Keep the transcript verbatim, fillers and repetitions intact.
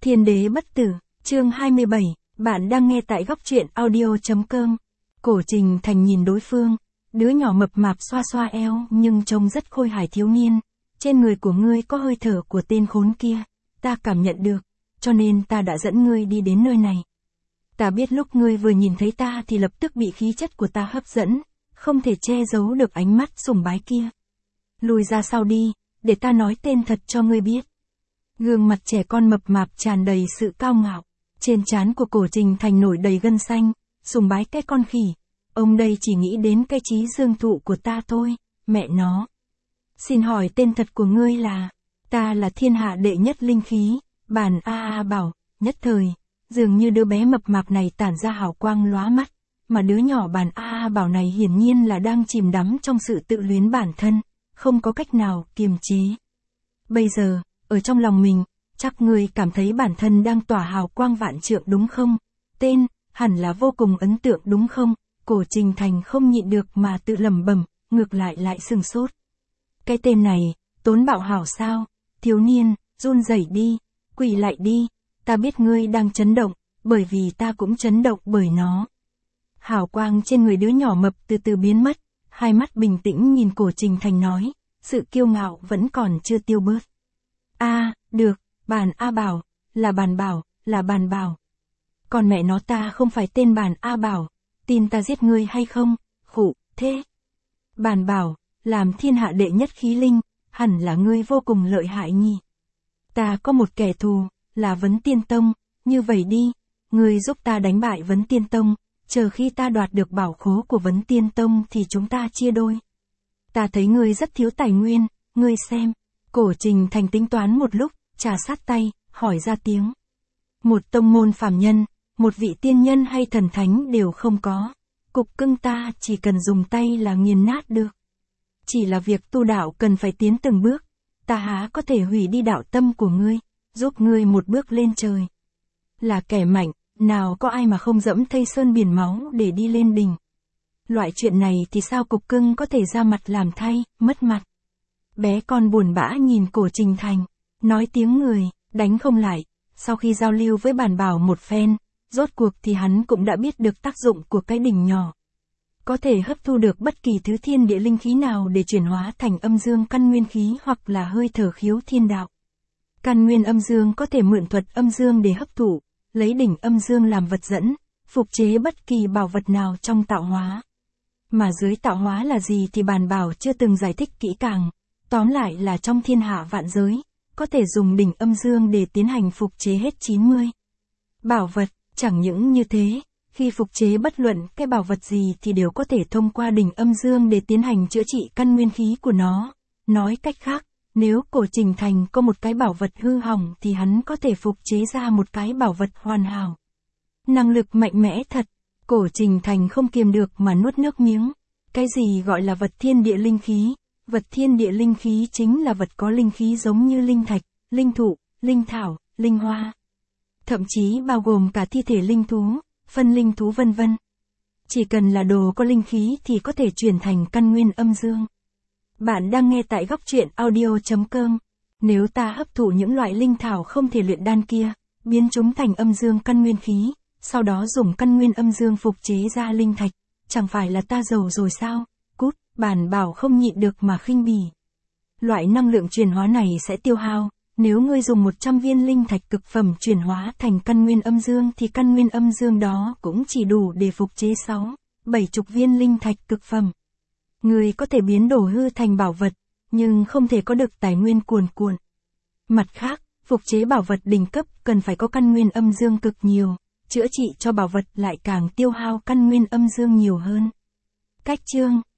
Thiên đế bất tử, chương hai mươi bảy, bạn đang nghe tại góc truyện audio.com. Cổ Trình Thành nhìn đối phương, đứa nhỏ mập mạp xoa xoa eo nhưng trông rất khôi hài thiếu niên. Trên người của ngươi có hơi thở của tên khốn kia, ta cảm nhận được, cho nên ta đã dẫn ngươi đi đến nơi này. Ta biết lúc ngươi vừa nhìn thấy ta thì lập tức bị khí chất của ta hấp dẫn, không thể che giấu được ánh mắt sùng bái kia. Lùi ra sau đi, để ta nói tên thật cho ngươi biết. Gương mặt trẻ con mập mạp tràn đầy sự cao ngạo, trên trán của Cổ Trình Thành nổi đầy gân xanh, sùng bái cái con khỉ. Ông đây chỉ nghĩ đến cái trí dương thụ của ta thôi, mẹ nó. Xin hỏi tên thật của ngươi là? Ta là thiên hạ đệ nhất linh khí, Bàn A A Bảo. Nhất thời, dường như đứa bé mập mạp này tản ra hào quang lóa mắt, mà đứa nhỏ Bàn A A Bảo này hiển nhiên là đang chìm đắm trong sự tự luyến bản thân, không có cách nào kiềm chế. Bây giờ, ở trong lòng mình, chắc ngươi cảm thấy bản thân đang tỏa hào quang vạn trượng đúng không? Tên, hẳn là vô cùng ấn tượng đúng không? Cổ Trình Thành không nhịn được mà tự lẩm bẩm, ngược lại lại sừng sốt. Cái tên này, Tốn Bạo Hảo sao? Thiếu niên, run rẩy đi, quỳ lại đi, ta biết ngươi đang chấn động, bởi vì ta cũng chấn động bởi nó. Hào quang trên người đứa nhỏ mập từ từ biến mất, hai mắt bình tĩnh nhìn Cổ Trình Thành nói, sự kiêu ngạo vẫn còn chưa tiêu bớt. A, à, được, Bàn A Bảo, là Bàn Bảo, là Bàn Bảo. Còn mẹ nó ta không phải tên Bàn A Bảo, tin ta giết ngươi hay không? Khụ, thế. Bàn Bảo, làm thiên hạ đệ nhất khí linh, hẳn là ngươi vô cùng lợi hại nhỉ. Ta có một kẻ thù, là Vấn Tiên Tông, như vậy đi, ngươi giúp ta đánh bại Vấn Tiên Tông, chờ khi ta đoạt được bảo khố của Vấn Tiên Tông thì chúng ta chia đôi. Ta thấy ngươi rất thiếu tài nguyên, ngươi xem. Cổ Trình Thành tính toán một lúc, trà sát tay, hỏi ra tiếng. Một tông môn phàm nhân, một vị tiên nhân hay thần thánh đều không có. Cục cưng ta chỉ cần dùng tay là nghiền nát được. Chỉ là việc tu đạo cần phải tiến từng bước. Ta há có thể hủy đi đạo tâm của ngươi, giúp ngươi một bước lên trời. Là kẻ mạnh, nào có ai mà không dẫm thây sơn biển máu để đi lên đỉnh. Loại chuyện này thì sao cục cưng có thể ra mặt làm thay, mất mặt. Bé con buồn bã nhìn Cổ Trình Thành, nói tiếng người, đánh không lại. Sau khi giao lưu với Bàn Bảo một phen, rốt cuộc thì hắn cũng đã biết được tác dụng của cái đỉnh nhỏ. Có thể hấp thu được bất kỳ thứ thiên địa linh khí nào để chuyển hóa thành âm dương căn nguyên khí hoặc là hơi thở khiếu thiên đạo. Căn nguyên âm dương có thể mượn thuật âm dương để hấp thụ, lấy đỉnh âm dương làm vật dẫn, phục chế bất kỳ bảo vật nào trong tạo hóa. Mà dưới tạo hóa là gì thì Bàn Bảo chưa từng giải thích kỹ càng, tóm lại là trong thiên hạ vạn giới, có thể dùng đỉnh âm dương để tiến hành phục chế hết chín mươi bảo vật. Chẳng những như thế, khi phục chế bất luận cái bảo vật gì thì đều có thể thông qua đỉnh âm dương để tiến hành chữa trị căn nguyên khí của nó. Nói cách khác, nếu Cổ Trình Thành có một cái bảo vật hư hỏng thì hắn có thể phục chế ra một cái bảo vật hoàn hảo. Năng lực mạnh mẽ thật, Cổ Trình Thành không kiềm được mà nuốt nước miếng. Cái gì gọi là vật thiên địa linh khí? Vật thiên địa linh khí chính là vật có linh khí giống như linh thạch, linh thụ, linh thảo, linh hoa. Thậm chí bao gồm cả thi thể linh thú, phân linh thú vân vân. Chỉ cần là đồ có linh khí thì có thể chuyển thành căn nguyên âm dương. Bạn đang nghe tại góc truyện audio.com. Nếu ta hấp thụ những loại linh thảo không thể luyện đan kia, biến chúng thành âm dương căn nguyên khí, sau đó dùng căn nguyên âm dương phục chế ra linh thạch, chẳng phải là ta giàu rồi sao? Cút, Bàn Bảo không nhịn được mà khinh bỉ. Loại năng lượng chuyển hóa này sẽ tiêu hao. Nếu ngươi dùng một trăm viên linh thạch cực phẩm chuyển hóa thành căn nguyên âm dương thì căn nguyên âm dương đó cũng chỉ đủ để phục chế sáu, bảy chục viên linh thạch cực phẩm. Ngươi có thể biến đồ hư thành bảo vật, nhưng không thể có được tài nguyên cuồn cuộn. Mặt khác, phục chế bảo vật đỉnh cấp cần phải có căn nguyên âm dương cực nhiều, chữa trị cho bảo vật lại càng tiêu hao căn nguyên âm dương nhiều hơn. Cách chương